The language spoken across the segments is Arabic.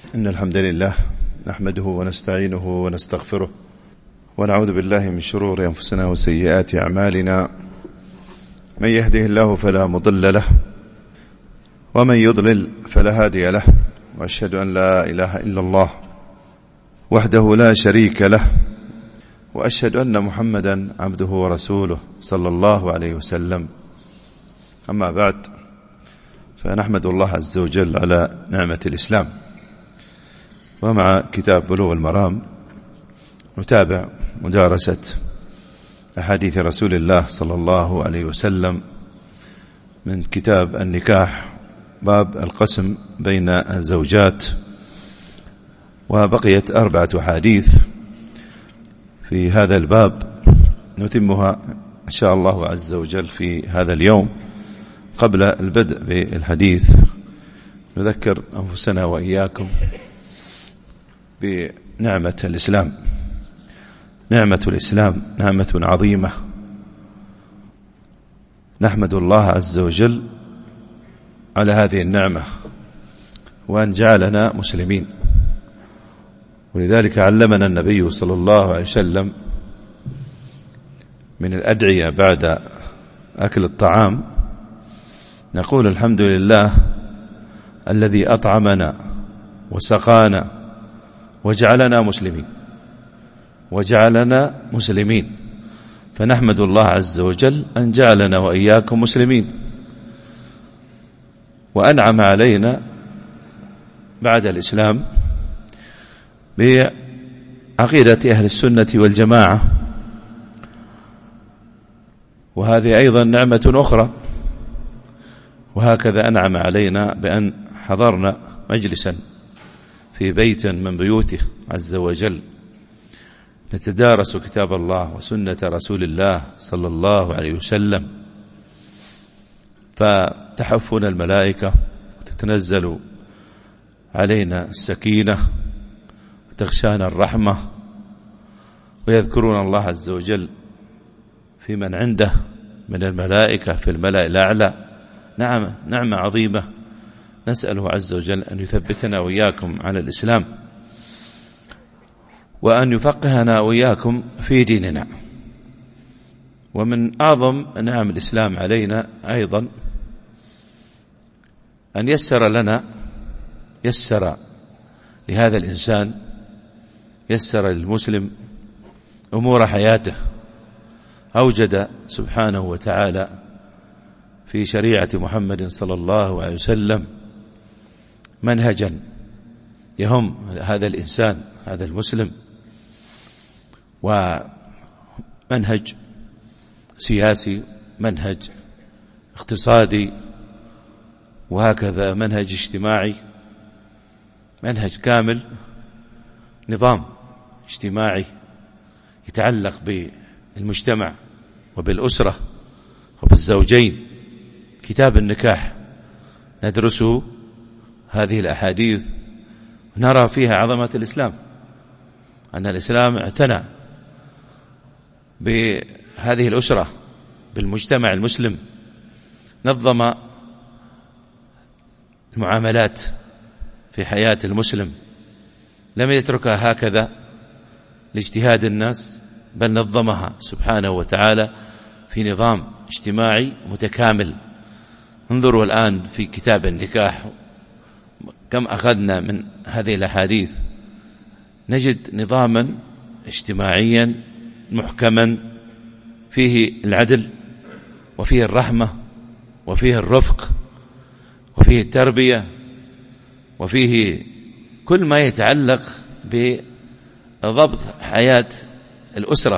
إن الحمد لله نحمده ونستعينه ونستغفره ونعوذ بالله من شرور أنفسنا وسيئات أعمالنا. من يهده الله فلا مضل له ومن يضلل فلا هادي له، وأشهد أن لا إله إلا الله وحده لا شريك له، وأشهد أن محمدا عبده ورسوله صلى الله عليه وسلم. أما بعد، فنحمد الله عز وجل على نعمة الإسلام، ومع كتاب بلوغ المرام نتابع مدارسة أحاديث رسول الله صلى الله عليه وسلم من كتاب النكاح، باب القسم بين الزوجات، وبقيت 4 أحاديث في هذا الباب نتمها إن شاء الله عز وجل في هذا اليوم. قبل البدء بالحديث نذكر أنفسنا وإياكم بنعمة الإسلام. نعمة الإسلام نعمة عظيمة، نحمد الله عز وجل على هذه النعمة وأن جعلنا مسلمين. ولذلك علمنا النبي صلى الله عليه وسلم من الأدعية بعد أكل الطعام نقول: الحمد لله الذي أطعمنا وسقانا وجعلنا مسلمين. فنحمد الله عز وجل أن جعلنا وإياكم مسلمين، وأنعم علينا بعد الإسلام بعقيدة أهل السنة والجماعة، وهذه أيضا نعمة أخرى. وهكذا أنعم علينا بأن حضرنا مجلسا في بيت من بيوته عز وجل نتدارس كتاب الله وسنة رسول الله صلى الله عليه وسلم، فتحفنا الملائكة وتتنزل علينا السكينة وتغشانا الرحمة، ويذكرون الله عز وجل في من عنده من الملائكة في الملأ الأعلى. نعمة عظيمة، نسأله عز وجل أن يثبتنا وإياكم على الإسلام، وأن يفقهنا وإياكم في ديننا. ومن أعظم نعم الإسلام علينا أيضا أن يسر لهذا الإنسان، يسر للمسلم أمور حياته. أوجد سبحانه وتعالى في شريعة محمد صلى الله عليه وسلم منهجا يهم هذا الإنسان هذا المسلم، ومنهج سياسي، منهج اقتصادي، وهكذا منهج اجتماعي، منهج كامل، نظام اجتماعي يتعلق بالمجتمع وبالأسرة وبالزوجين. كتاب النكاح ندرسه هذه الأحاديث نرى فيها عظمة الإسلام، أن الإسلام اعتنى بهذه الأسرة بالمجتمع المسلم، نظم المعاملات في حياة المسلم، لم يتركها هكذا لاجتهاد الناس، بل نظمها سبحانه وتعالى في نظام اجتماعي متكامل. انظروا الآن في كتاب النكاح كم أخذنا من هذه الأحاديث، نجد نظاما اجتماعيا محكما فيه العدل وفيه الرحمة وفيه الرفق وفيه التربية وفيه كل ما يتعلق بضبط حياة الأسرة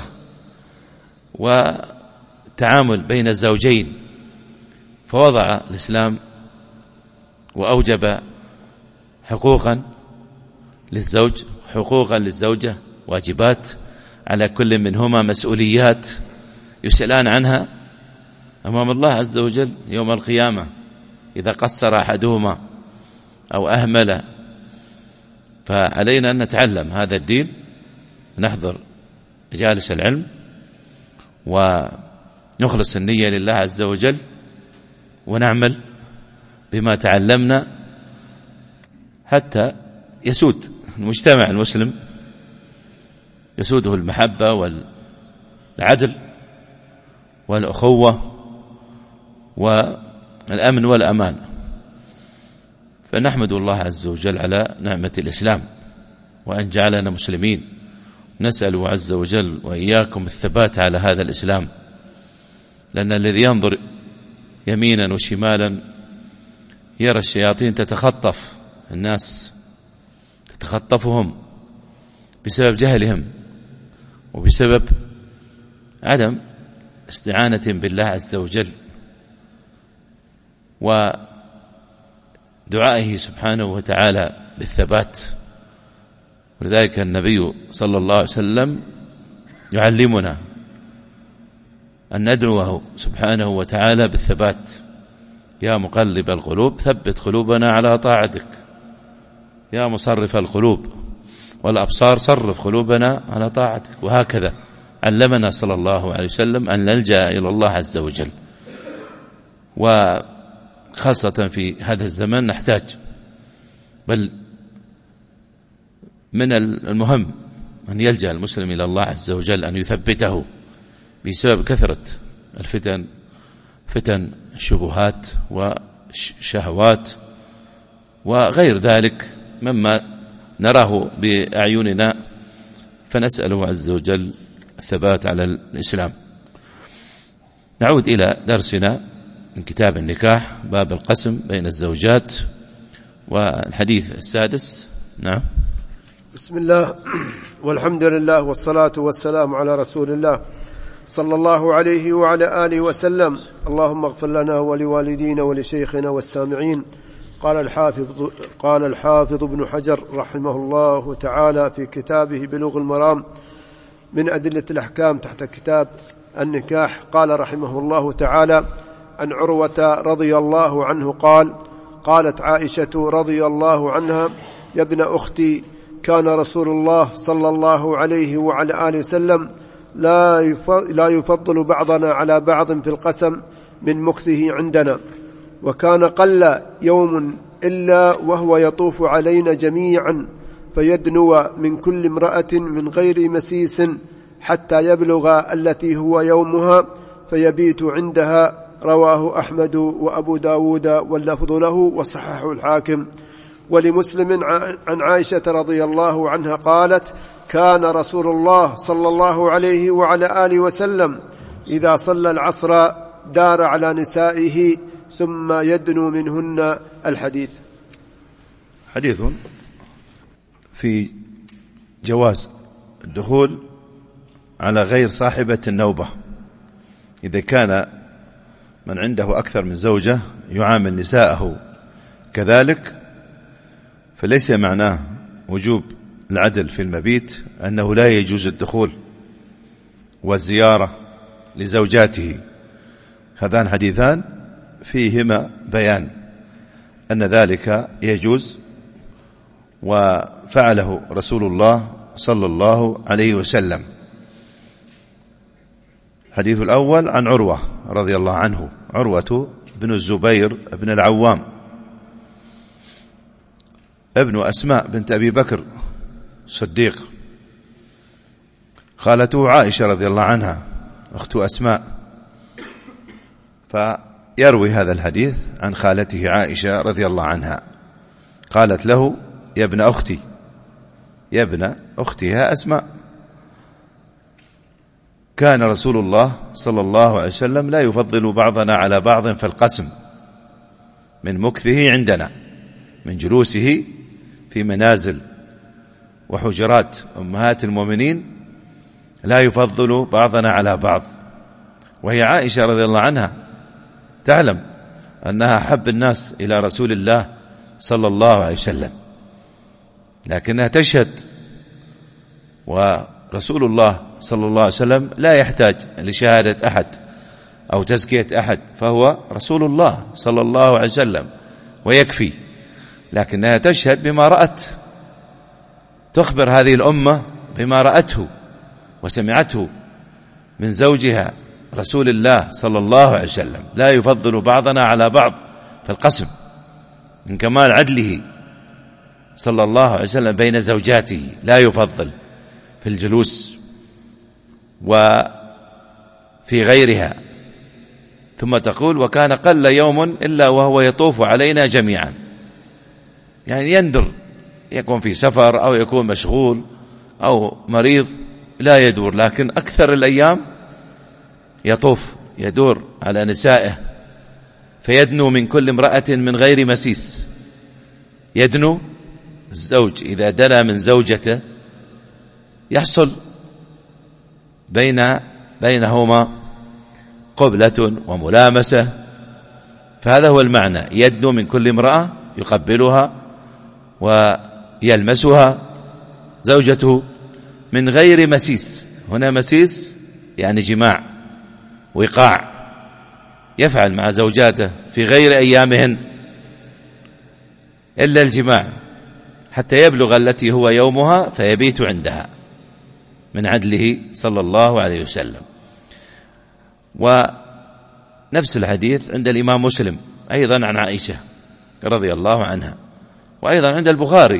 والتعامل بين الزوجين. فوضع الإسلام وأوجب حقوقا للزوج، حقوقا للزوجة، واجبات على كل منهما، مسؤوليات يسألان عنها أمام الله عز وجل يوم القيامة إذا قصر أحدهما أو أهمل. فعلينا أن نتعلم هذا الدين، نحضر مجالس العلم ونخلص النية لله عز وجل، ونعمل بما تعلمنا حتى يسود المجتمع المسلم، يسوده المحبة والعدل والأخوة والأمن والأمان. فنحمد الله عز وجل على نعمة الإسلام وأن جعلنا مسلمين، نسأل عز وجل وإياكم الثبات على هذا الإسلام، لأن الذي ينظر يمينا وشمالا يرى الشياطين تتخطف الناس، تتخطفهم بسبب جهلهم وبسبب عدم استعانة بالله عز وجل ودعائه سبحانه وتعالى بالثبات. ولذلك النبي صلى الله عليه وسلم يعلمنا أن ندعوه سبحانه وتعالى بالثبات. يا مقلب القلوب ثبت قلوبنا على طاعتك، يا مصرف القلوب والأبصار صرف قلوبنا على طاعتك. وهكذا علمنا صلى الله عليه وسلم أن نلجأ إلى الله عز وجل، وخاصة في هذا الزمن نحتاج، بل من المهم أن يلجأ المسلم إلى الله عز وجل أن يثبته بسبب كثرة الفتن، فتن الشبهات والشهوات وغير ذلك مما نراه بأعيننا، فنسأله عز وجل الثبات على الإسلام. نعود إلى درسنا من كتاب النكاح، باب القسم بين الزوجات، والحديث السادس. نعم. بسم الله والحمد لله والصلاة والسلام على رسول الله صلى الله عليه وعلى آله وسلم. اللهم اغفر لنا ولوالدينا ولشيخنا والسامعين. قال الحافظ ابن حجر رحمه الله تعالى في كتابه بلوغ المرام من أدلة الأحكام تحت كتاب النكاح، قال رحمه الله تعالى: عن عروة رضي الله عنه قال: قالت عائشة رضي الله عنها: يا ابن أختي، كان رسول الله صلى الله عليه وعلى آله وسلم لا يفضل بعضنا على بعض في القسم من مكثه عندنا، وكان قل يوم إلا وهو يطوف علينا جميعا فيدنو من كل امرأة من غير مسيس حتى يبلغ التي هو يومها فيبيت عندها. رواه أحمد وأبو داود واللفظ له وصححه الحاكم. ولمسلم عن عائشة رضي الله عنها قالت: كان رسول الله صلى الله عليه وعلى آله وسلم إذا صلى العصر دار على نسائه ثم يدنو منهن. الحديث. حديث في جواز الدخول على غير صاحبة النوبة. إذا كان من عنده أكثر من زوجة يعامل نساءه كذلك، فليس معناه وجوب العدل في المبيت أنه لا يجوز الدخول والزيارة لزوجاته. هذان حديثان فيهما بيان أن ذلك يجوز، وفعله رسول الله صلى الله عليه وسلم. الحديث الأول عن عروة رضي الله عنه، عروة بن الزبير بن العوام ابن أسماء بنت أبي بكر الصديق، خالته عائشة رضي الله عنها أخت أسماء، فيروي هذا الحديث عن خالته عائشة رضي الله عنها. قالت له: يا ابن أختي، يا ابن أختها أسماء، كان رسول الله صلى الله عليه وسلم لا يفضل بعضنا على بعض في القسم من مكثه عندنا، من جلوسه في منازل وحجرات أمهات المؤمنين، لا يفضل بعضنا على بعض. وهي عائشة رضي الله عنها تعلم أنها أحب الناس إلى رسول الله صلى الله عليه وسلم، لكنها تشهد، ورسول الله صلى الله عليه وسلم لا يحتاج لشهادة أحد أو تزكية أحد، فهو رسول الله صلى الله عليه وسلم ويكفي. لكنها تشهد بما رأت، تخبر هذه الأمة بما رأته وسمعته من زوجها رسول الله صلى الله عليه وسلم. لا يفضل بعضنا على بعض في القسم، من كمال عدله صلى الله عليه وسلم بين زوجاته، لا يفضل في الجلوس وفي غيرها. ثم تقول: وكان قل يوم إلا وهو يطوف علينا جميعا، يعني يندر يكون في سفر أو يكون مشغول أو مريض لا يدور، لكن أكثر الأيام يطوف يدور على نسائه، فيدنو من كل امرأة من غير مسيس. يدنو الزوج إذا دنا من زوجته يحصل بينهما قبلة وملامسة، فهذا هو المعنى، يدنو من كل امرأة يقبلها ويلمسها زوجته من غير مسيس. هنا مسيس يعني جماع، وقاع، يفعل مع زوجاته في غير أيامهن إلا الجماع، حتى يبلغ التي هو يومها فيبيت عندها، من عدله صلى الله عليه وسلم. ونفس الحديث عند الإمام مسلم أيضا عن عائشة رضي الله عنها، وأيضا عند البخاري.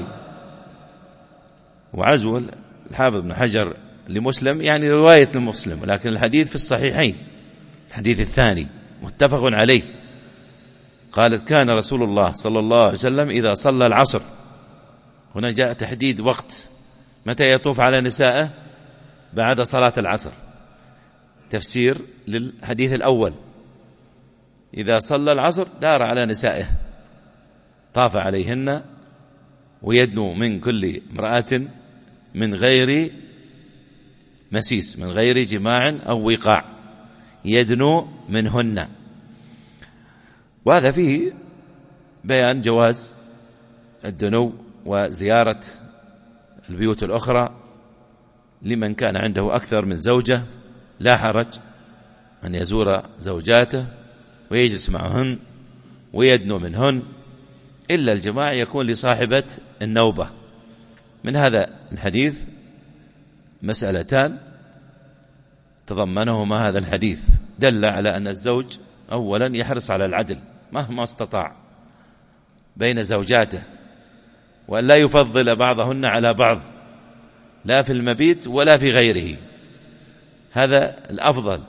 وعزو الحافظ بن حجر لمسلم يعني رواية المسلم، ولكن الحديث في الصحيحين، الحديث الثاني متفق عليه. قالت: كان رسول الله صلى الله عليه وسلم إذا صلى العصر، هنا جاء تحديد وقت متى يطوف على نسائه، بعد صلاة العصر، تفسير للحديث الأول. إذا صلى العصر دار على نسائه، طاف عليهن، ويدنو من كل امرأة من غير مسيس، من غير جماع أو وقاع، يدنو منهن. وهذا فيه بيان جواز الدنو وزيارة البيوت الأخرى لمن كان عنده أكثر من زوجة، لا حرج أن يزور زوجاته ويجلس معهن ويدنو منهن، إلا الجماع يكون لصاحبة النوبة. من هذا الحديث مسألتان تضمنهما هذا الحديث، دل على أن الزوج أولا يحرص على العدل مهما استطاع بين زوجاته، وأن لا يفضل بعضهن على بعض، لا في المبيت ولا في غيره، هذا الأفضل.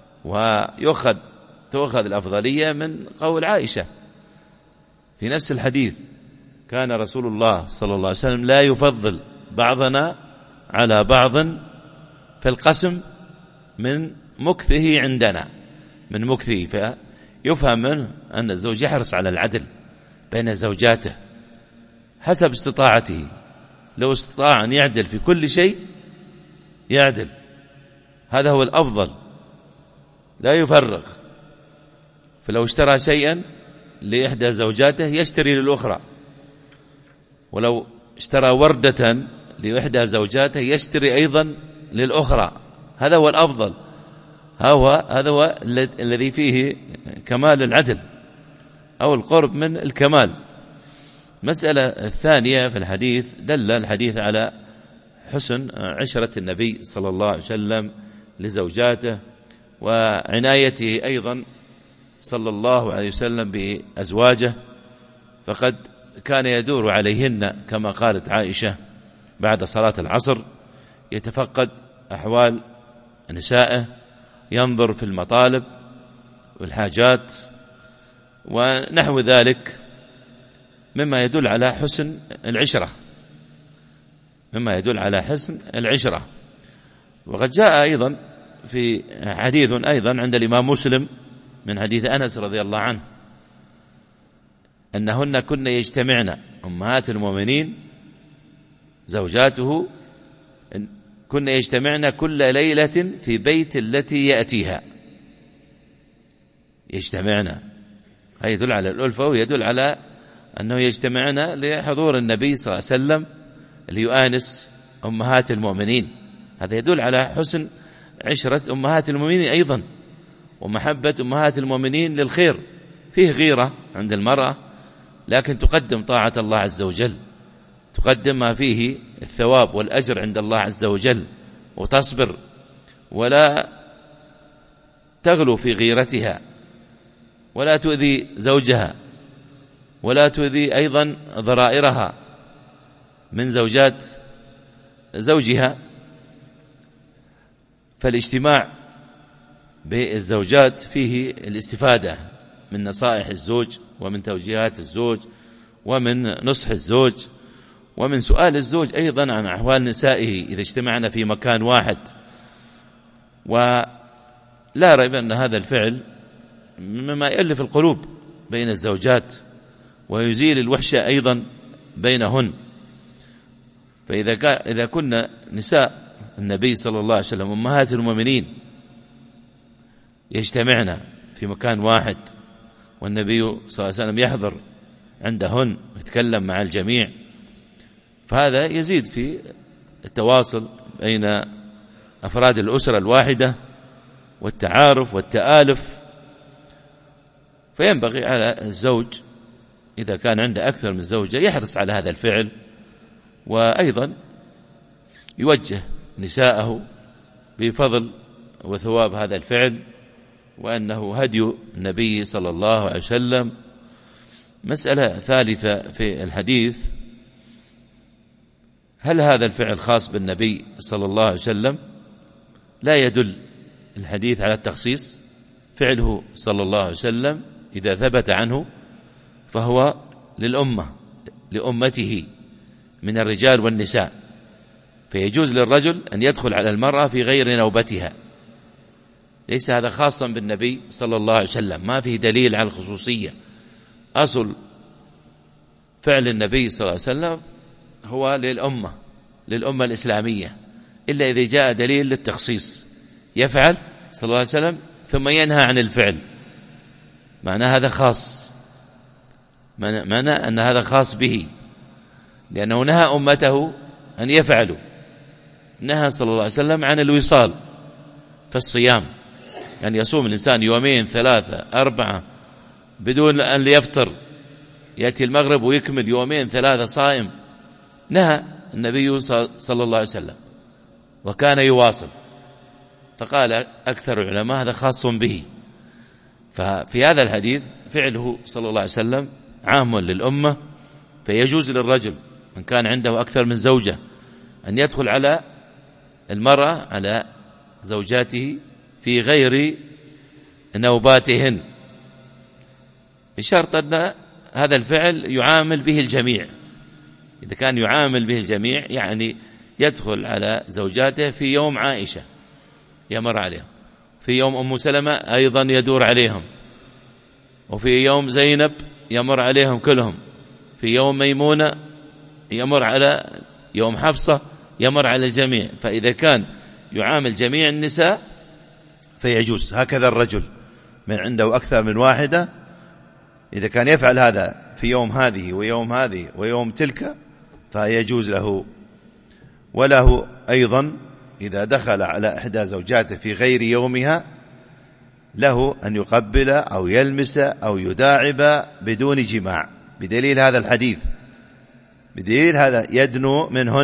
وتؤخذ الأفضلية من قول عائشة في نفس الحديث: كان رسول الله صلى الله عليه وسلم لا يفضل بعضنا على بعض في القسم من مكثه عندنا، من مكثه، فيفهم منه أن الزوج يحرص على العدل بين زوجاته حسب استطاعته. لو استطاع أن يعدل في كل شيء يعدل، هذا هو الأفضل، لا يفرق. فلو اشترى شيئا لإحدى زوجاته يشتري للأخرى، ولو اشترى وردة لإحدى زوجاته يشتري أيضا للأخرى، هذا هو الأفضل، هذا هو الذي فيه كمال العدل أو القرب من الكمال. مسألة الثانية في الحديث، دل الحديث على حسن عشرة النبي صلى الله عليه وسلم لزوجاته، وعنايته أيضا صلى الله عليه وسلم بأزواجه، فقد كان يدور عليهن كما قالت عائشة بعد صلاة العصر، يتفقد أحوال نسائه، ينظر في المطالب والحاجات ونحو ذلك، مما يدل على حسن العشرة، وقد جاء أيضا في حديث أيضا عند الإمام مسلم من حديث أنس رضي الله عنه أنهن كن يجتمعن، أمهات المؤمنين زوجاته كن يجتمعن كل ليلة في بيت التي يأتيها. يجتمعن، هذا يدل على الألفة، ويدل على أنه يجتمعن لحضور النبي صلى الله عليه وسلم ليؤانس أمهات المؤمنين. هذا يدل على حسن عشرة أمهات المؤمنين أيضا، ومحبة أمهات المؤمنين للخير. فيه غيرة عند المرأة، لكن تقدم طاعة الله عز وجل، تقدم ما فيه الثواب والأجر عند الله عز وجل، وتصبر ولا تغلو في غيرتها، ولا تؤذي زوجها، ولا تؤذي أيضا ضرائرها، من زوجات زوجها، فالاجتماع بالزوجات فيه الاستفادة من نصائح الزوج ومن توجيهات الزوج ومن نصح الزوج ومن سؤال الزوج أيضا عن أحوال نسائه إذا اجتمعنا في مكان واحد. ولا ريب أن هذا الفعل مما يؤلف القلوب بين الزوجات ويزيل الوحشة أيضا بينهن. فإذا كنا نساء النبي صلى الله عليه وسلم أمهات المؤمنين يجتمعنا في مكان واحد والنبي صلى الله عليه وسلم يحضر عندهن ويتكلم مع الجميع، فهذا يزيد في التواصل بين أفراد الأسرة الواحدة والتعارف والتآلف. فينبغي على الزوج إذا كان عنده أكثر من زوجة يحرص على هذا الفعل، وأيضا يوجه نساءه بفضل وثواب هذا الفعل، وأنه هدي النبي صلى الله عليه وسلم. مسألة ثالثة في الحديث: هل هذا الفعل خاص بالنبي صلى الله عليه وسلم؟ لا يدل الحديث على التخصيص، فعله صلى الله عليه وسلم إذا ثبت عنه فهو للأمة لأمته من الرجال والنساء، فيجوز للرجل أن يدخل على المرأة في غير نوبتها، ليس هذا خاصا بالنبي صلى الله عليه وسلم، ما فيه دليل على الخصوصية. أصل فعل النبي صلى الله عليه وسلم هو للأمة الإسلامية، إلا إذا جاء دليل للتخصيص، يفعل صلى الله عليه وسلم ثم ينهى عن الفعل، معنى هذا خاص، معنى أن هذا خاص به، لأنه نهى أمته أن يفعلوا. نهى صلى الله عليه وسلم عن الوصال في الصيام، يعني يصوم الإنسان يومين 3 4 بدون أن يفطر، يأتي المغرب ويكمل يومين 3 صائم. نهى النبي صلى الله عليه وسلم وكان يواصل، فقال أكثر العلماء هذا خاص به. ففي هذا الحديث فعله صلى الله عليه وسلم عام للأمة، فيجوز للرجل من كان عنده أكثر من زوجة أن يدخل على المرأة على زوجاته في غير نوباتهن، بشرط أن هذا الفعل يعامل به الجميع. إذا كان يعامل به الجميع يعني يدخل على زوجاته في يوم عائشة يمر عليهم، في يوم أم سلمة أيضا يدور عليهم، وفي يوم زينب يمر عليهم كلهم، في يوم ميمونة يمر على يوم حفصة يمر على الجميع. فإذا كان يعامل جميع النساء فيجوز. هكذا الرجل من عنده أكثر من واحدة إذا كان يفعل هذا في يوم هذه ويوم هذه ويوم تلك فيجوز له. وله أيضا إذا دخل على إحدى زوجاته في غير يومها له أن يقبل أو يلمس أو يداعب بدون جماع، بدليل هذا الحديث، بدليل هذا يدنو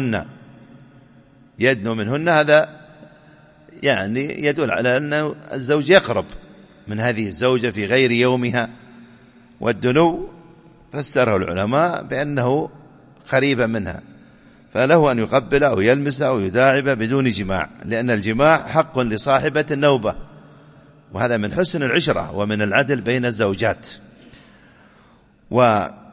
منهن. هذا يعني يدل على أن الزوج يقرب من هذه الزوجة في غير يومها، والدنو فسره العلماء بأنه قريبا منها، فله أن يقبل أو يلمس أو يداعب بدون جماع، لأن الجماع حق لصاحبة النوبة، وهذا من حسن العشرة ومن العدل بين الزوجات. والشيخ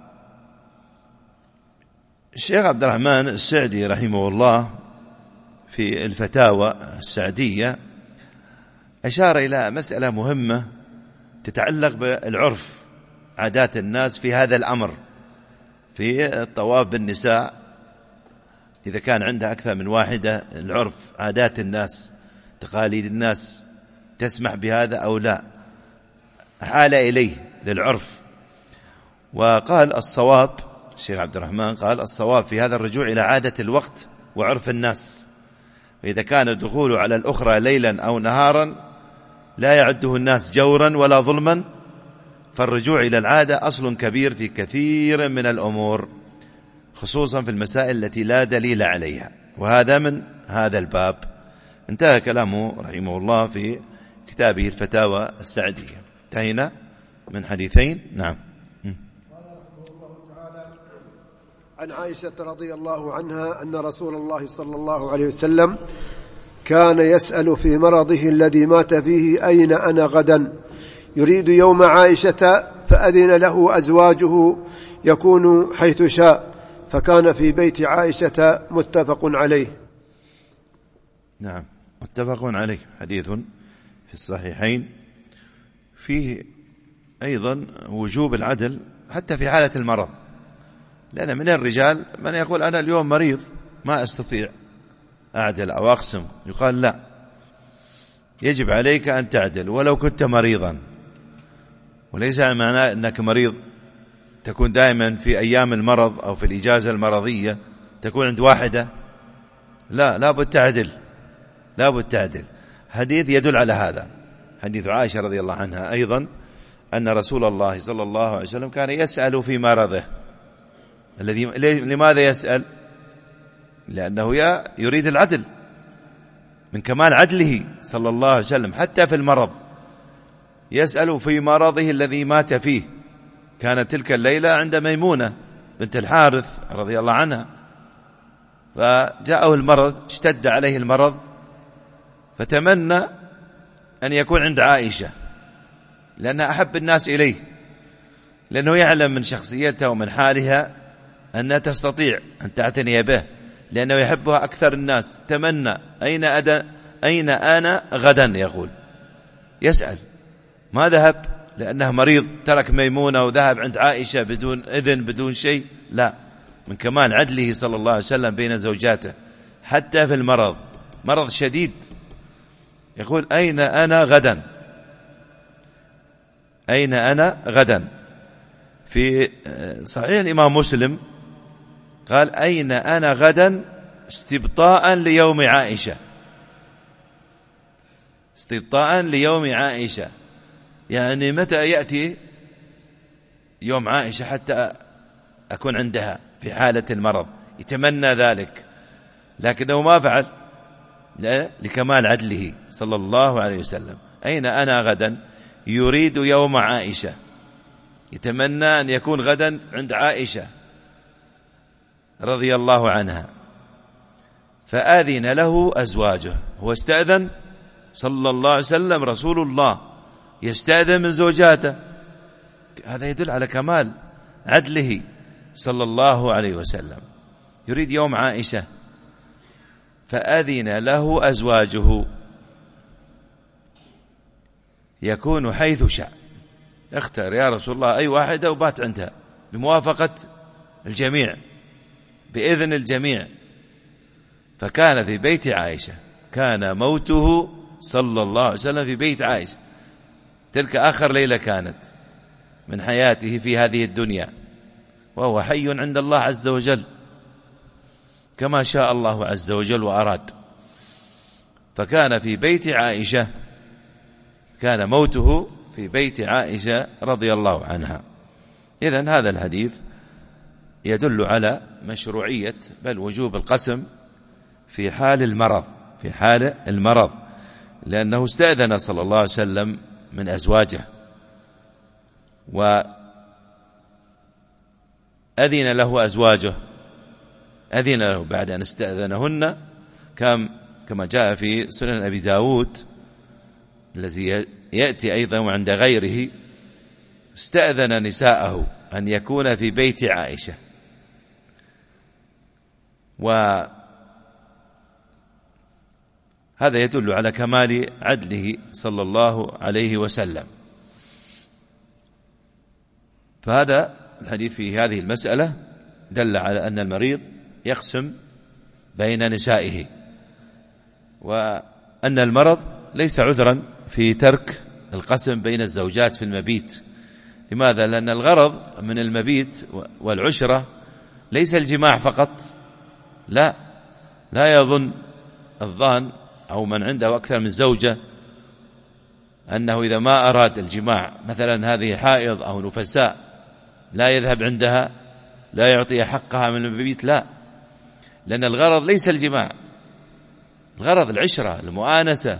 عبد الرحمن السعدي رحمه الله في الفتاوى السعدية أشار إلى مسألة مهمة تتعلق بالعرف، عادات الناس في هذا الأمر، في الطواف بالنساء. إذا كان عندها أكثر من واحدة، العرف، عادات الناس، تقاليد الناس تسمح بهذا أو لا، حال إليه للعرف. وقال الصواب، الشيخ عبد الرحمن قال الصواب في هذا الرجوع إلى عادة الوقت وعرف الناس، وإذا كان الدخول على الأخرى ليلا أو نهارا لا يعده الناس جورا ولا ظلما، فالرجوع إلى العادة أصل كبير في كثير من الأمور، خصوصا في المسائل التي لا دليل عليها، وهذا من هذا الباب. انتهى كلامه رحمه الله في كتابه الفتاوى السعدية. انتهينا من حديثين. نعم. عن عائشة رضي الله عنها أن رسول الله صلى الله عليه وسلم كان يسأل في مرضه الذي مات فيه: أين أنا غدا؟ يريد يوم عائشة، فأذن له أزواجه يكون حيث شاء، فكان في بيت عائشة. متفق عليه. نعم، متفق عليه. حديث في الصحيحين فيه أيضا وجوب العدل حتى في حالة المرض، لأن من الرجال من يقول: أنا اليوم مريض ما أستطيع أعدل أو أقسم. يقال: لا، يجب عليك أن تعدل ولو كنت مريضا. وليس معناه أنك مريض تكون دائما في أيام المرض أو في الإجازة المرضية تكون عند واحدة. لا، لابد تعدل، لابد تعدل. حديث يدل على هذا، حديث عائشة رضي الله عنها أيضا أن رسول الله صلى الله عليه وسلم كان يسأل في مرضه لماذا يسأل؟ لأنه يريد العدل، من كمال عدله صلى الله عليه وسلم حتى في المرض. يسأل في مرضه الذي مات فيه. كانت تلك الليلة عند ميمونة بنت الحارث رضي الله عنها، فجاءه المرض، اشتد عليه المرض، فتمنى أن يكون عند عائشة لأنها أحب الناس إليه، لأنه يعلم من شخصيتها ومن حالها أنها تستطيع أن تعتني به، لأنه يحبها أكثر الناس. تمنى: أين أنا غدا؟ يقول، يسأل. ما ذهب لأنه مريض ترك ميمونة وذهب عند عائشة بدون إذن بدون شيء، لا، من كمال عدله صلى الله عليه وسلم بين زوجاته حتى في المرض، مرض شديد، يقول: أين أنا غدا؟ أين أنا غدا؟ في صحيح الإمام مسلم قال: أين أنا غدا استبطاء ليوم عائشة. استبطاء ليوم عائشة، يعني متى يأتي يوم عائشة حتى أكون عندها في حالة المرض. يتمنى ذلك لكنه ما فعل، لكمال عدله صلى الله عليه وسلم. أين أنا غدا؟ يريد يوم عائشة، يتمنى أن يكون غدا عند عائشة رضي الله عنها. فآذن له أزواجه، هو استأذن صلى الله عليه وسلم، رسول الله يستأذن من زوجاته. هذا يدل على كمال عدله صلى الله عليه وسلم. يريد يوم عائشة، فأذن له أزواجه يكون حيث شاء. اختار يا رسول الله أي واحدة وبات عندها بموافقة الجميع، بإذن الجميع. فكان في بيت عائشة، كان موته صلى الله عليه وسلم في بيت عائشة. تلك آخر ليلة كانت من حياته في هذه الدنيا، وهو حي عند الله عز وجل كما شاء الله عز وجل وأراد. فكان في بيت عائشة، كان موته في بيت عائشة رضي الله عنها. إذن هذا الحديث يدل على مشروعية بل وجوب القسم في حال المرض، في حال المرض، لأنه استأذن صلى الله عليه وسلم من أزواجه وأذن له أزواجه، أذن له بعد أن استأذنهن، كما جاء في سنن أبي داود الذي يأتي أيضا عند غيره: استأذن نساءه أن يكون في بيت عائشة. وهذا يدل على كمال عدله صلى الله عليه وسلم. فهذا الحديث في هذه المسألة دل على أن المريض يقسم بين نسائه، وأن المرض ليس عذرا في ترك القسم بين الزوجات في المبيت. لماذا؟ لأن الغرض من المبيت والعشرة ليس الجماع فقط، لا يظن الظان أو من عنده أكثر من زوجة أنه إذا ما أراد الجماع، مثلا هذه حائض أو نفساء، لا يذهب عندها، لا يعطي حقها من المبيت، لا، لأن الغرض ليس الجماع، الغرض العشرة، المؤانسة،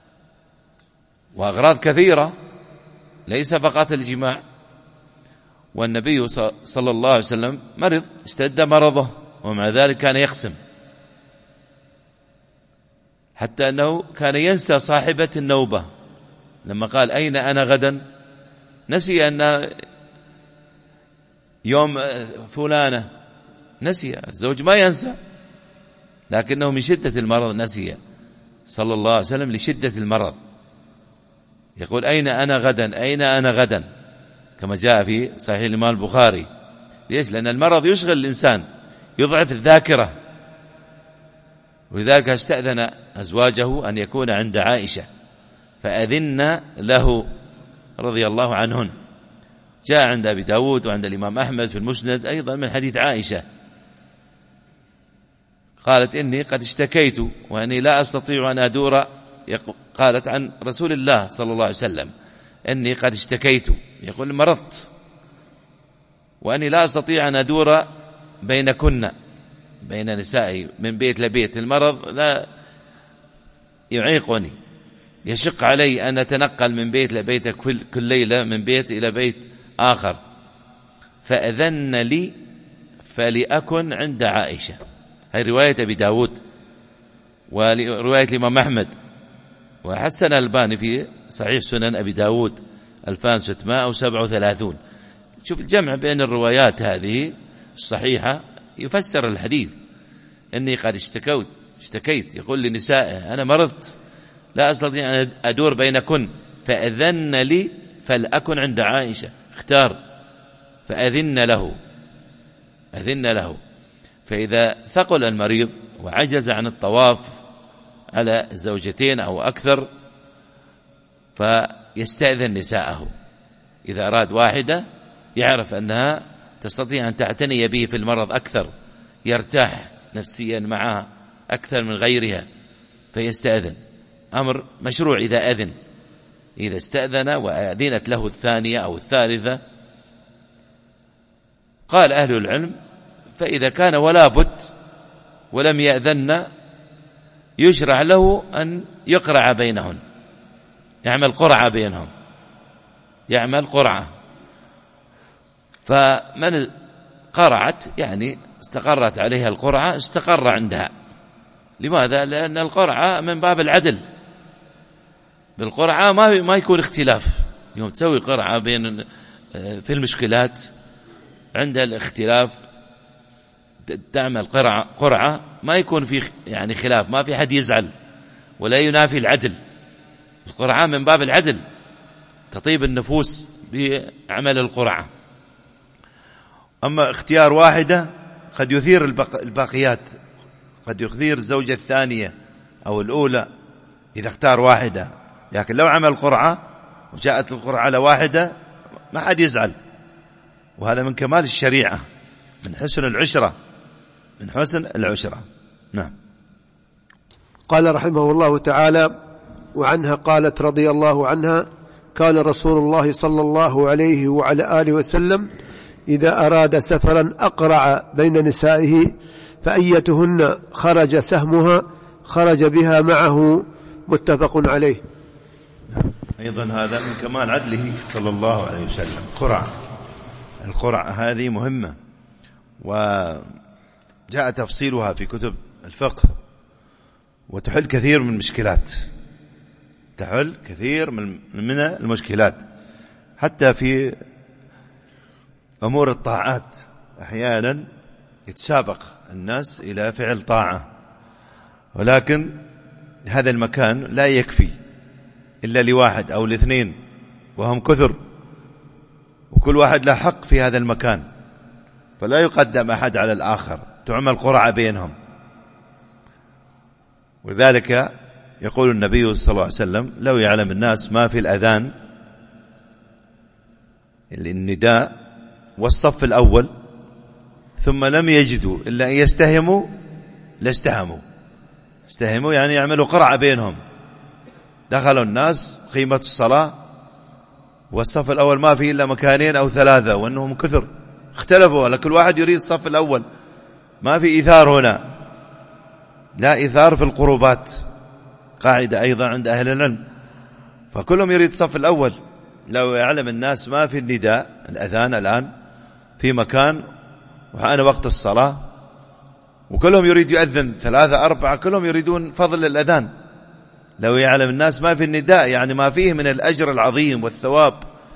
وأغراض كثيرة ليس فقط الجماع. والنبي صلى الله عليه وسلم مرض، اشتد مرضه، ومع ذلك كان يقسم، حتى أنه كان ينسى صاحبة النوبة. لما قال أين أنا غدا نسي أن يوم فلانة، نسي. الزوج ما ينسى، لكنه من شدة المرض نسي صلى الله عليه وسلم لشدة المرض. يقول أين أنا غدا، أين أنا غدا، كما جاء في صحيح الإمام البخاري. ليش؟ لأن المرض يشغل الإنسان، يضعف الذاكرة، ولذلك استأذن أزواجه أن يكون عند عائشة فأذن له رضي الله عنهن. جاء عند أبي داود وعند الإمام أحمد في المسند أيضا من حديث عائشة قالت إني قد اشتكيت وأني لا أستطيع أن أدور، قالت عن رسول الله صلى الله عليه وسلم إني قد اشتكيت، يقول مرضت وأني لا أستطيع أن أدور بينكن، بين نسائي من بيت لبيت، المرض لا يعيقني، يشق علي أن أتنقل من بيت لبيت كل ليلة، من بيت إلى بيت آخر، فأذن لي فلأكن عند عائشة. هذه رواية أبي داود ورواية الإمام أحمد، وحسن الألباني في صحيح سنن أبي داود 2637. شوف الجمع بين الروايات هذه الصحيحة يفسر الحديث. إني قد اشتكيت، يقول لنسائه أنا مرضت لا أستطيع أن أدور بينكن، فأذن لي فلأكن عند عائشة، اختار فأذن له. فإذا ثقل المريض وعجز عن الطواف على الزوجتين أو أكثر فيستأذن نساءه. إذا أراد واحدة يعرف أنها تستطيع أن تعتني به في المرض أكثر، يرتاح نفسيا معها أكثر من غيرها، فيستأذن. أمر مشروع إذا أذن، إذا استأذن وأذنت له الثانية أو الثالثة. قال أهل العلم فإذا كان ولا بد ولم يأذن يشرع له أن يقرع بينهن، يعمل قرعة بينهم، يعمل قرعة. فمن قرعت يعني استقرت عليها القرعة استقر عندها. لماذا؟ لأن القرعة من باب العدل، بالقرعة ما يكون اختلاف. يوم تسوي قرعة بين في المشكلات عند الاختلاف تعمل قرعة ما يكون في يعني خلاف، ما في حد يزعل ولا ينافي العدل. القرعة من باب العدل، تطيب النفوس بعمل القرعة. أما اختيار واحدة قد يثير الباقيات، قد يثير الزوجة الثانية أو الأولى إذا اختار واحدة، لكن لو عمل قرعة وجاءت القرعة على واحدة ما حد يزعل. وهذا من كمال الشريعة، من حسن العشرة، من حسن العشرة. نعم. قال رحمه الله تعالى: وعنها قالت رضي الله عنها: كان رسول الله صلى الله عليه وعلى آله وسلم إذا أراد سفرا أقرع بين نسائه، فأيتهن خرج سهمها خرج بها معه، متفق عليه. أيضا هذا من كمال عدله صلى الله عليه وسلم. القرعة هذه مهمة، وجاء تفصيلها في كتب الفقه، وتحل كثير من المشكلات، تحل كثير من المشكلات. حتى في أمور الطاعات أحيانا يتسابق الناس إلى فعل طاعة، ولكن هذا المكان لا يكفي إلا لواحد أو لاثنين وهم كثر، وكل واحد له حق في هذا المكان، فلا يقدم أحد على الآخر، تعمل قرعة بينهم. ولذلك يقول النبي صلى الله عليه وسلم: لو يعلم الناس ما في الأذان النداء والصف الأول ثم لم يجدوا إلا أن يستهموا لاستهموا. استهموا يعني يعملوا قرعة بينهم، دخلوا الناس قيمة الصلاة والصف الأول ما فيه إلا مكانين أو ثلاثة، وأنهم كثر اختلفوا، لكل واحد يريد الصف الأول. ما في إيثار هنا، لا إيثار في القربات، قاعدة أيضا عند أهل العلم، فكلهم يريد الصف الأول. لو يعلم الناس ما في النداء الأذان الآن في مكان وحان وقت الصلاة وكلهم يريد يؤذن 3 4 كلهم يريدون فضل الأذان، لو يعلم الناس ما في النداء يعني ما فيه من الأجر العظيم والثواب،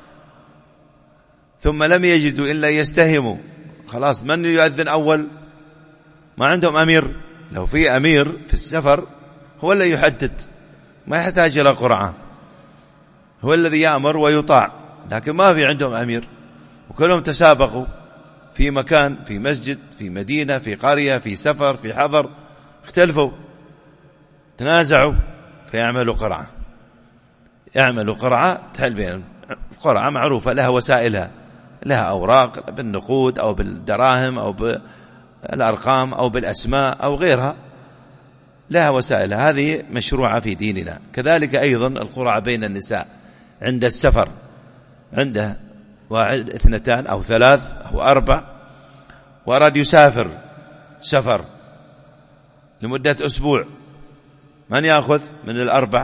ثم لم يجدوا إلا يستهموا. خلاص من يؤذن أول؟ ما عندهم أمير. لو في أمير في السفر هو الذي يحدد، ما يحتاج إلى قرعة، هو الذي يأمر ويطاع، لكن ما في عندهم أمير، وكلهم تسابقوا في مكان، في مسجد، في مدينة، في قرية، في سفر، في حضر، اختلفوا تنازعوا فيعملوا قرعة. يعملوا قرعة تحل بينهم. القرعة معروفة لها وسائلها، لها أوراق بالنقود أو بالدراهم أو بالأرقام أو بالأسماء أو غيرها، لها وسائلها، هذه مشروعة في ديننا. كذلك أيضا القرعة بين النساء عند السفر، عنده 1 2 أو 3 أو 4 وأراد يسافر سفر لمدة أسبوع، من يأخذ من 4؟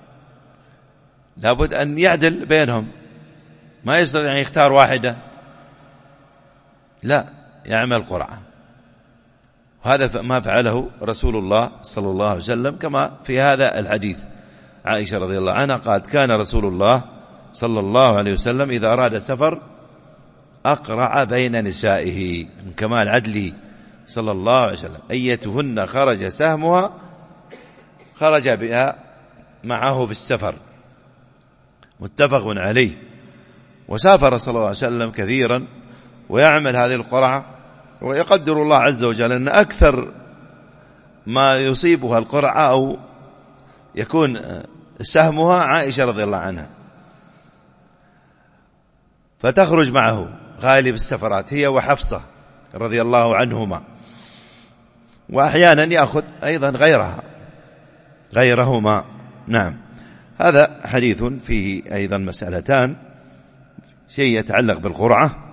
لابد أن يعدل بينهم، ما يستطيع أن يختار واحدة، لا، يعمل قرعة. وهذا ما فعله رسول الله صلى الله عليه وسلم كما في هذا الحديث. عائشة رضي الله عنها قالت: كان رسول الله صلى الله عليه وسلم إذا أراد سفر أقرع بين نسائه، من كمال عدله صلى الله عليه وسلم، أيتهن خرج سهمها خرج بها معه في السفر، متفق عليه. وسافر صلى الله عليه وسلم كثيرا ويعمل هذه القرعة، ويقدر الله عز وجل أن أكثر ما يصيبها القرعة أو يكون سهمها عائشة رضي الله عنها، فتخرج معه غالب السفرات هي وحفصة رضي الله عنهما، وأحيانا يأخذ أيضا غيرهما. نعم، هذا حديث فيه أيضا مسألتان، شيء يتعلق بالقرعة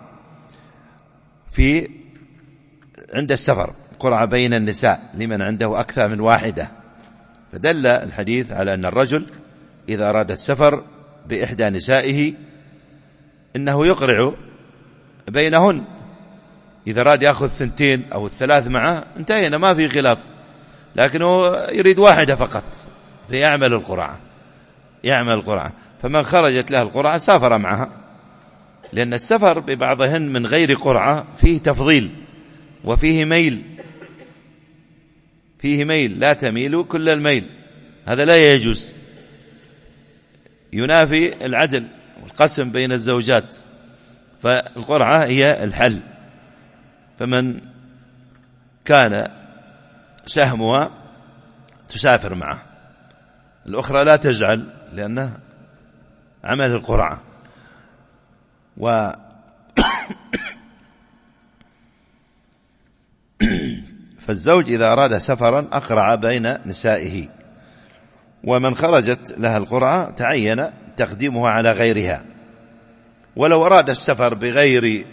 عند السفر، قرعة بين النساء لمن عنده أكثر من واحدة، فدل الحديث على أن الرجل إذا أراد السفر بإحدى نسائه إنه يقرع بينهن، إذا أراد يأخذ 2 أو 3 معه انتهينا، ما في خلاف، لكنه يريد واحدة فقط فيعمل القرعة. فمن خرجت له القرعة سافر معها، لأن السفر ببعضهن من غير قرعة فيه تفضيل وفيه ميل، لا تميل كل الميل، هذا لا يجوز، ينافي العدل والقسم بين الزوجات، فالقرعة هي الحل. فمن كان سهمها تسافر معه، الأخرى لا تزعل لأنه عمل القرعة. فالزوج إذا أراد سفرا أقرع بين نسائه، ومن خرجت لها القرعة تعين تقديمها على غيرها. ولو أراد السفر بغير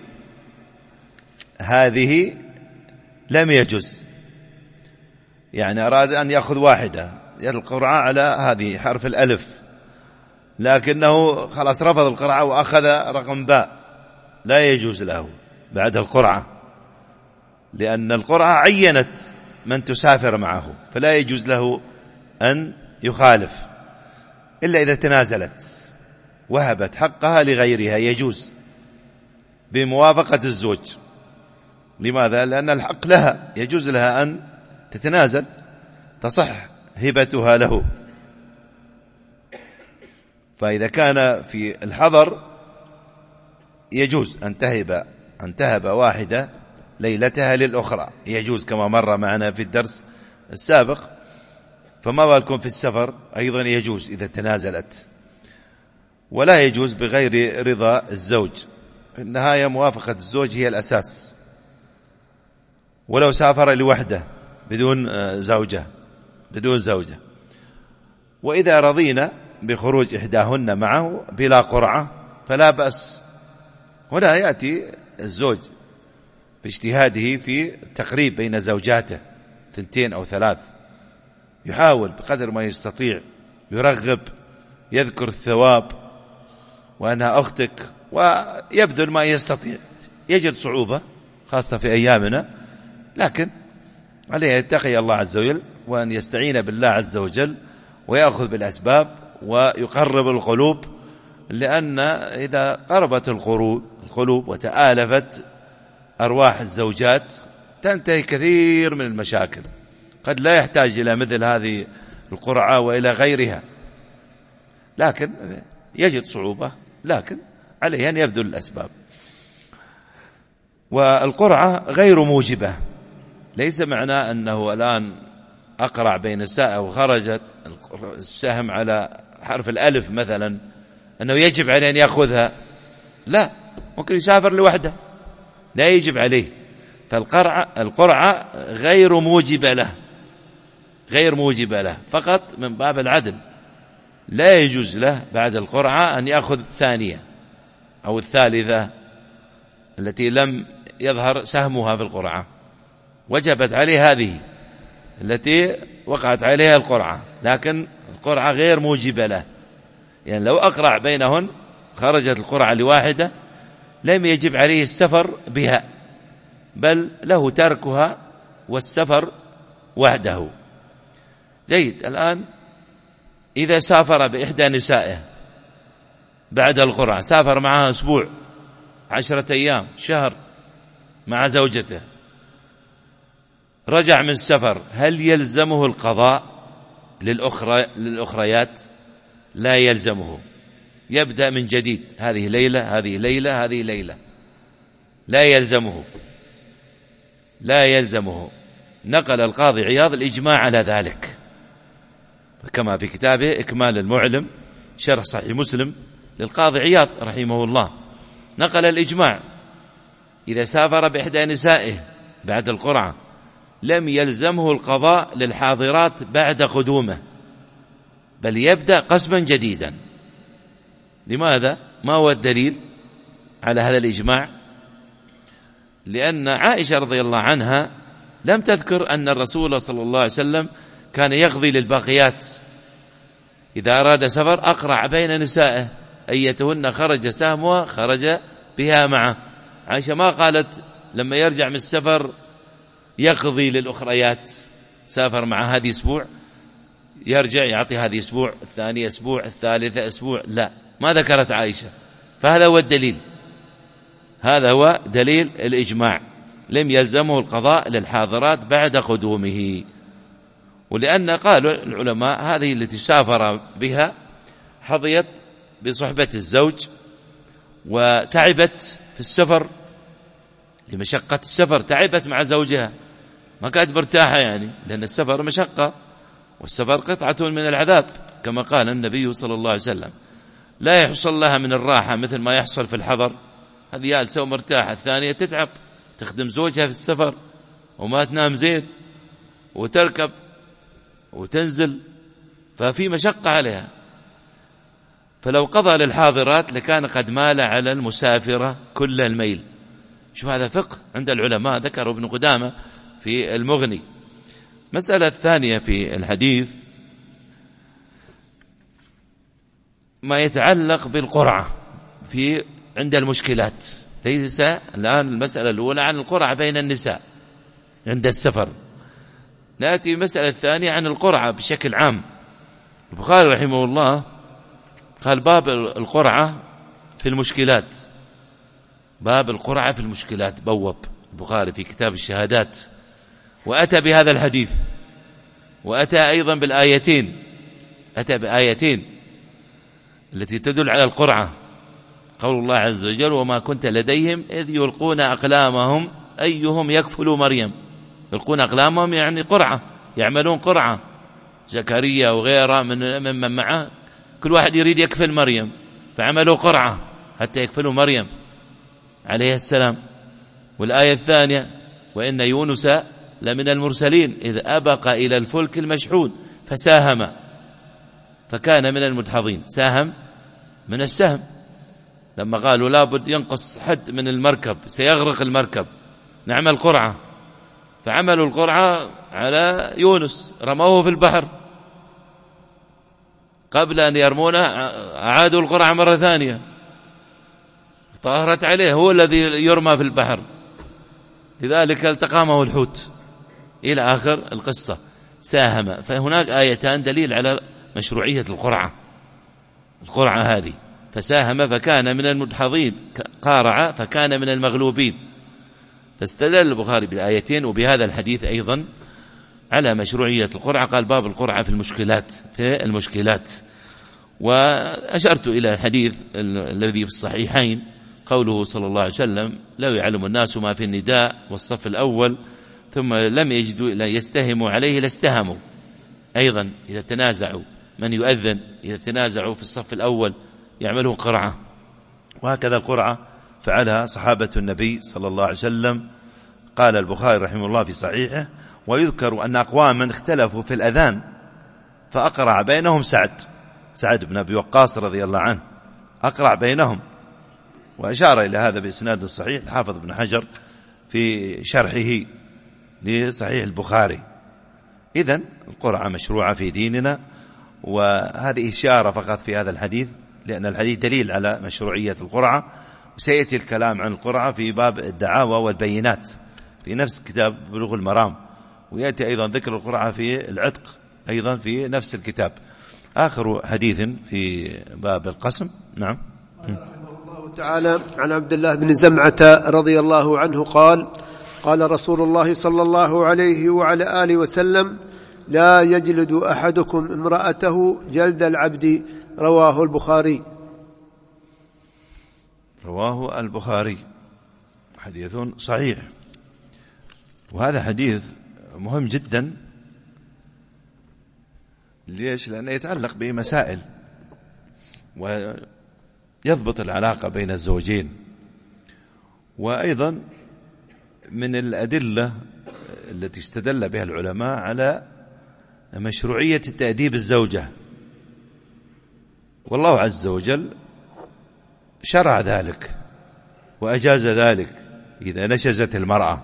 هذه لم يجز، يعني أراد أن يأخذ واحدة القرعة على هذه حرف الألف، لكنه خلاص رفض القرعة وأخذ رقم باء، لا يجوز له بعد القرعة، لأن القرعة عينت من تسافر معه، فلا يجوز له أن يخالف إلا إذا تنازلت وهبت حقها لغيرها، يجوز بموافقة الزوج. لماذا؟ لأن الحق لها، يجوز لها أن تتنازل، تصح هبتها له. فإذا كان في الحضر يجوز أن تهب واحدة ليلتها للأخرى، يجوز كما مر معنا في الدرس السابق. فما بالكم في السفر أيضا يجوز إذا تنازلت، ولا يجوز بغير رضا الزوج. في النهاية موافقة الزوج هي الأساس، ولو سافر لوحده بدون زوجة. وإذا رضينا بخروج إحداهن معه بلا قرعة فلا بأس. هنا يأتي الزوج باجتهاده في التقريب بين زوجاته 2 أو 3، يحاول بقدر ما يستطيع، يرغب، يذكر الثواب وأنها أختك، ويبذل ما يستطيع يجد صعوبة خاصة في أيامنا، لكن عليه يتقي الله عز وجل وأن يستعين بالله عز وجل ويأخذ بالأسباب ويقرب القلوب، لأن إذا قربت القلوب وتآلفت أرواح الزوجات تنتهي كثير من المشاكل. قد لا يحتاج إلى مثل هذه القرعة وإلى غيرها، لكن يجد صعوبة، لكن عليه أن يبذل الأسباب. والقرعة غير موجبة، ليس معناه أنه الآن أقرع بين الساء وخرجت السهم على حرف الألف مثلا أنه يجب عليه أن يأخذها، لا، ممكن يسافر لوحده لا يجب عليه. فالقرعة غير موجبة له، فقط من باب العدل. لا يجوز له بعد القرعة أن يأخذ الثانية أو الثالثة التي لم يظهر سهمها في القرعة، وجبت عليه هذه التي وقعت عليها القرعة، لكن القرعة غير موجبة له. يعني لو أقرع بينهن خرجت القرعة لواحدة لم يجب عليه السفر بها، بل له تركها والسفر وحده. جيد. الآن إذا سافر بإحدى نسائه بعد القرعة، سافر معها أسبوع، 10 أيام، شهر مع زوجته، رجع من السفر، هل يلزمه القضاء للأخريات؟ لا يلزمه، يبدأ من جديد، هذه ليلة هذه ليلة هذه ليلة، لا يلزمه. نقل القاضي عياض الإجماع على ذلك، كما في كتابه إكمال المعلم شرح صحيح مسلم للقاضي عياض رحمه الله، نقل الإجماع إذا سافر بإحدى نسائه بعد القرعة لم يلزمه القضاء للحاضرات بعد قدومه، بل يبدأ قسما جديدا. لماذا؟ ما هو الدليل على هذا الإجماع؟ لأن عائشة رضي الله عنها لم تذكر أن الرسول صلى الله عليه وسلم كان يقضي للباقيات، إذا أراد سفر أقرع بين نسائه أيتهن خرج سهمها خرج بها معه. عائشة ما قالت لما يرجع من السفر يقضي للأخريات، سافر مع هذه أسبوع يرجع يعطي هذه أسبوع، الثانية أسبوع، الثالثة أسبوع، لا، ما ذكرت عائشة. فهذا هو الدليل، هذا هو دليل الإجماع، لم يلزمه القضاء للحاضرات بعد قدومه. ولأن قالوا العلماء هذه التي سافر بها حظيت بصحبة الزوج وتعبت في السفر لمشقة السفر، تعبت مع زوجها، ما كانت مرتاحة يعني، لأن السفر مشقة والسفر قطعة من العذاب كما قال النبي صلى الله عليه وسلم. لا يحصل لها من الراحة مثل ما يحصل في الحضر، هذه جالسة ومرتاحة، الثانية تتعب تخدم زوجها في السفر وما تنام زين وتركب وتنزل، ففي مشقة عليها. فلو قضى للحاضرات لكان قد مال على المسافرة كل الميل. شوف هذا فقه عند العلماء، ذكروا ابن قدامة في المغني. مسألة الثانية في الحديث ما يتعلق بالقرعة عند المشكلات. ليس الآن المسألة الأولى عن القرعة بين النساء عند السفر، نأتي المسألة الثانية عن القرعة بشكل عام. البخاري رحمه الله قال باب القرعة في المشكلات، باب القرعة في المشكلات بوب البخاري في كتاب الشهادات، وأتى بهذا الحديث، وأتى أيضا بالآيتين، أتى بآيتين التي تدل على القرعة. قول الله عز وجل وما كنت لديهم إذ يلقون أقلامهم أيهم يكفل مريم. يلقون أقلامهم يعني قرعة، يعملون قرعة، زكريا وغيره من معه كل واحد يريد يكفل مريم، فعملوا قرعة حتى يكفلوا مريم عليه السلام. والآية الثانية وإن يونس لمن المرسلين إذ أبق إلى الفلك المشحون فساهم فكان من المدحضين. ساهم من السهم، لما قالوا لابد ينقص حد من المركب سيغرق المركب، نعمل قرعة، فعملوا القرعة على يونس، رموه في البحر، قبل أن يرمونه أعادوا القرعة مرة ثانية، طاهرت عليه، هو الذي يرمى في البحر، لذلك التقامه الحوت إلى آخر القصة. ساهم. فهناك آيتان دليل على مشروعية القرعة هذه. فساهم فكان من المدحضين، قارع فكان من المغلوبين. فاستدل البخاري بالآيتين وبهذا الحديث أيضا على مشروعية القرعة. قال باب القرعة في المشكلات. وأشرت إلى الحديث الذي في الصحيحين قوله صلى الله عليه وسلم: لو يعلم الناس ما في النداء والصف الأول ثم لم يجدوا إلا يستهموا عليه لاستهموا. أيضا إذا تنازعوا من يؤذن، إذا تنازعوا في الصف الأول يعملوا قرعة. وهكذا القرعة فعلها صحابة النبي صلى الله عليه وسلم. قال البخاري رحمه الله في صحيحه: ويذكر أن أقواما اختلفوا في الأذان فأقرع بينهم سعد بن أبي وقاص رضي الله عنه، أقرع بينهم. وأشار إلى هذا بإسناد صحيح الحافظ ابن حجر في شرحه لصحيح البخاري. إذن القرعة مشروعة في ديننا، وهذه إشارة فقط في هذا الحديث، لأن الحديث دليل على مشروعية القرعة. وسيأتي الكلام عن القرعة في باب الدعاوى والبينات في نفس كتاب بلوغ المرام، ويأتي أيضا ذكر القرعة في العتق أيضا في نفس الكتاب. آخر حديث في باب القسم. نعم. رحمه الله تعالى عن عبد الله بن زمعة رضي الله عنه قال: قال رسول الله صلى الله عليه وعلى آله وسلم: لا يجلد أحدكم امرأته جلد العبد. رواه البخاري. رواه البخاري، حديث صحيح. وهذا حديث مهم جدا. ليش؟ لأنه يتعلق بمسائل ويضبط العلاقة بين الزوجين. وأيضا من الأدلة التي استدل بها العلماء على مشروعية تأديب الزوجة، والله عز وجل شرع ذلك وأجاز ذلك إذا نشزت المرأة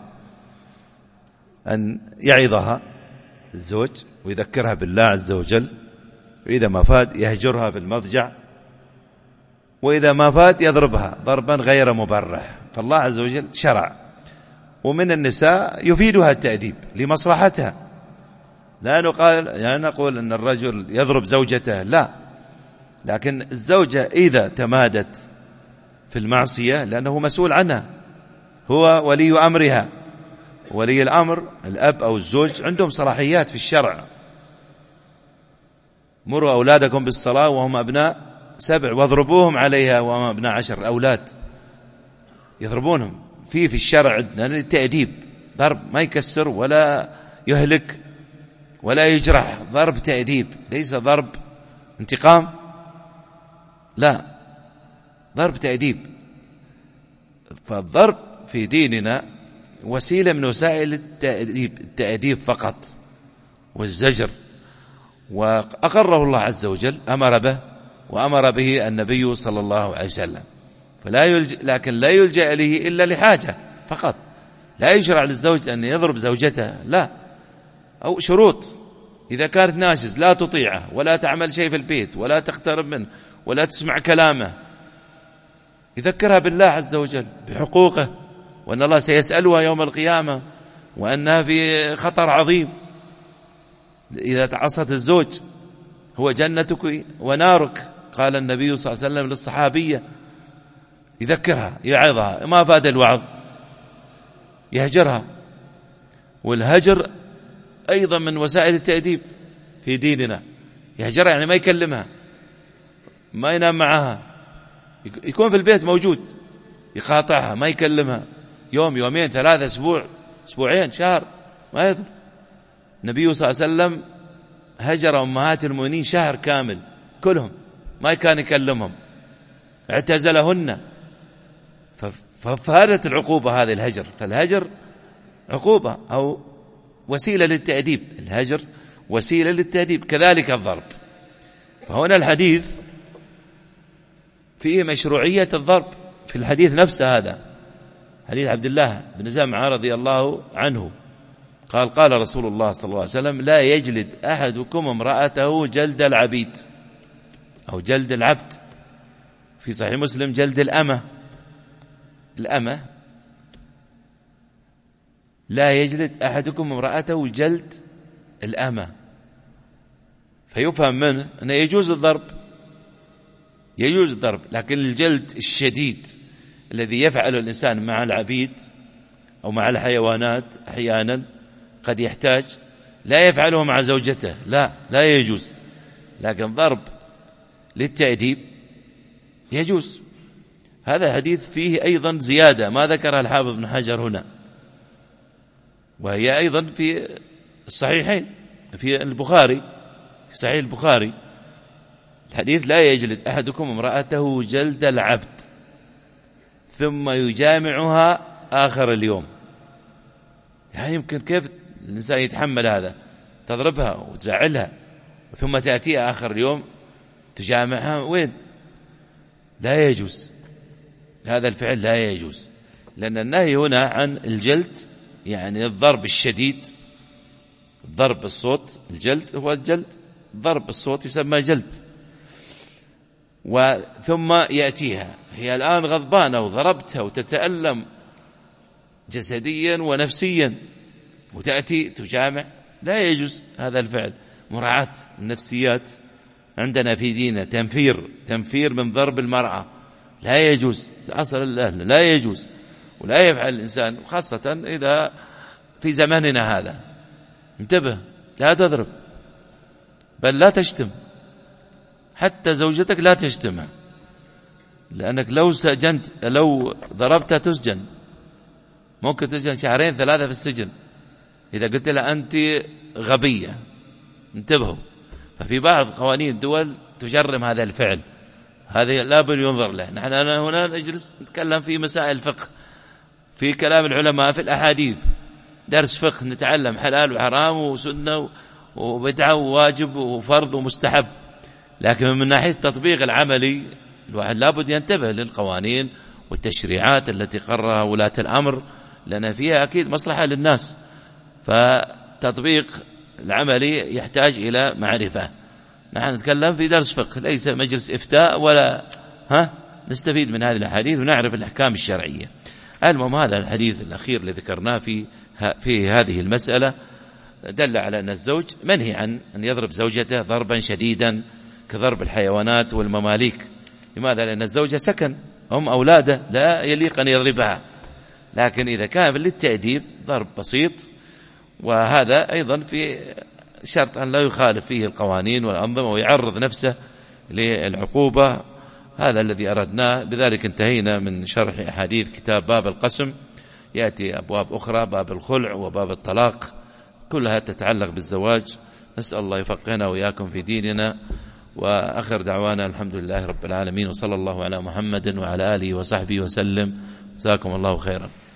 أن يعظها الزوج ويذكرها بالله عز وجل، وإذا ما فات يهجرها في المضجع، وإذا ما فات يضربها ضربا غير مبرح. فالله عز وجل شرع. ومن النساء يفيدها التأديب لمصلحتها. لا نقول أن الرجل يضرب زوجته، لا، لكن الزوجة إذا تمادت في المعصية لأنه مسؤول عنها، هو ولي أمرها. ولي الأمر الأب أو الزوج عندهم صلاحيات في الشرع. مروا أولادكم بالصلاة وهم أبناء 7 واضربوهم عليها وهم أبناء 10. أولاد يضربونهم في الشرع عندنا للتأديب، ضرب ما يكسر ولا يهلك ولا يجرح، ضرب تأديب، ليس ضرب انتقام، لا، ضرب تأديب. فالضرب في ديننا وسيلة من وسائل التأديب فقط والزجر، وأقره الله عز وجل، أمر به وأمر به النبي صلى الله عليه وسلم. لكن لا يلجأ إليه إلا لحاجة فقط. لا يشرع للزوج أن يضرب زوجته، لا، أو شروط: إذا كانت ناشز لا تطيعه ولا تعمل شيء في البيت ولا تقترب منه ولا تسمع كلامه، يذكرها بالله عز وجل بحقوقه، وأن الله سيسألها يوم القيامة، وأنها في خطر عظيم إذا تعصت الزوج، هو جنتك ونارك. قال النبي صلى الله عليه وسلم للصحابية: يذكرها يعظها، ما فاد الوعظ يهجرها. والهجر أيضا من وسائل التأديب في ديننا. يهجرها يعني ما يكلمها، ما ينام معها، يكون في البيت موجود، يقاطعها، ما يكلمها يوم، يومين، 3 أسبوع، أسبوعين، شهر، ما يضر. النبي صلى الله عليه وسلم هجر أمهات المؤمنين شهر كامل كلهم، ما كان يكلمهم، اعتزلهن. ففادت العقوبة هذه الهجر. فالهجر عقوبة أو وسيلة للتأديب، الهجر وسيلة للتأديب، كذلك الضرب. فهنا الحديث فيه مشروعية الضرب في الحديث نفسه. هذا حديث عبد الله بن زمعة رضي الله عنه قال: قال رسول الله صلى الله عليه وسلم: لا يجلد أحدكم امرأته جلد العبيد أو جلد العبد. في صحيح مسلم: جلد الأمة. الأمة لا يجلد أحدكم امرأته جلد الأمة، فيفهم منه أنه يجوز الضرب، يجوز الضرب، لكن الجلد الشديد الذي يفعله الإنسان مع العبيد أو مع الحيوانات أحيانا قد يحتاج، لا يفعله مع زوجته، لا يجوز. لكن ضرب للتأديب يجوز. هذا الحديث فيه أيضا زيادة ما ذكرها الحافظ ابن حجر هنا، وهي أيضا في الصحيحين، في البخاري، في صحيح البخاري، الحديث لا يجلد أحدكم امرأته جلد العبد ثم يجامعها آخر اليوم. يعني يمكن كيف الإنسان يتحمل هذا؟ تضربها وتزعلها ثم تأتيها آخر اليوم تجامعها، وين؟ لا يجوز، هذا الفعل لا يجوز، لأن النهي هنا عن الجلد يعني الضرب الشديد، ضرب الصوت، الجلد هو الجلد، ضرب الصوت يسمى جلد. ثم يأتيها هي الآن غضبانة وضربتها وتتألم جسديا ونفسيا وتأتي تجامع، لا يجوز هذا الفعل. مراعاة النفسيات عندنا في ديننا، تنفير من ضرب المرأة لا يجوز، الأصل الأهل لا يجوز، ولا يفعل الإنسان، خاصة إذا في زماننا هذا. انتبه، لا تضرب، بل لا تشتم، حتى زوجتك لا تشتمها، لأنك لو ضربتها تسجن، ممكن تسجن 2-3 في السجن إذا قلت لها أنت غبية. انتبهوا، ففي بعض قوانين الدول تجرم هذا الفعل، هذا لا بد ينظر له. نحن هنا نجلس نتكلم في مسائل فقه، في كلام العلماء، في الأحاديث، درس فقه، نتعلم حلال وحرام وسنة وبدعة وواجب وفرض ومستحب. لكن من ناحية التطبيق العملي الواحد لابد ينتبه للقوانين والتشريعات التي قررها ولاة الأمر، لأن فيها أكيد مصلحة للناس، فتطبيق العملي يحتاج إلى معرفة. نحن نتكلم في درس فقه، ليس مجلس إفتاء ولا نستفيد من هذه الأحاديث ونعرف الأحكام الشرعية. المهم هذا الحديث الأخير اللي ذكرناه في هذه المسألة دل على أن الزوج منهي عن أن يضرب زوجته ضربا شديدا كضرب الحيوانات والمماليك. لماذا؟ لأن الزوجة سكن، هم أولاده، لا يليق أن يضربها، لكن إذا كان للتأديب ضرب بسيط، وهذا أيضا في شرط أن لا يخالف فيه القوانين والأنظمة ويعرض نفسه للعقوبة. هذا الذي أردناه. بذلك انتهينا من شرح أحاديث كتاب باب القسم. يأتي أبواب أخرى، باب الخلع وباب الطلاق، كلها تتعلق بالزواج. نسأل الله يفقهنا وإياكم في ديننا. وآخر دعوانا الحمد لله رب العالمين، وصلى الله على محمد وعلى آله وصحبه وسلم. جزاكم الله خيرا.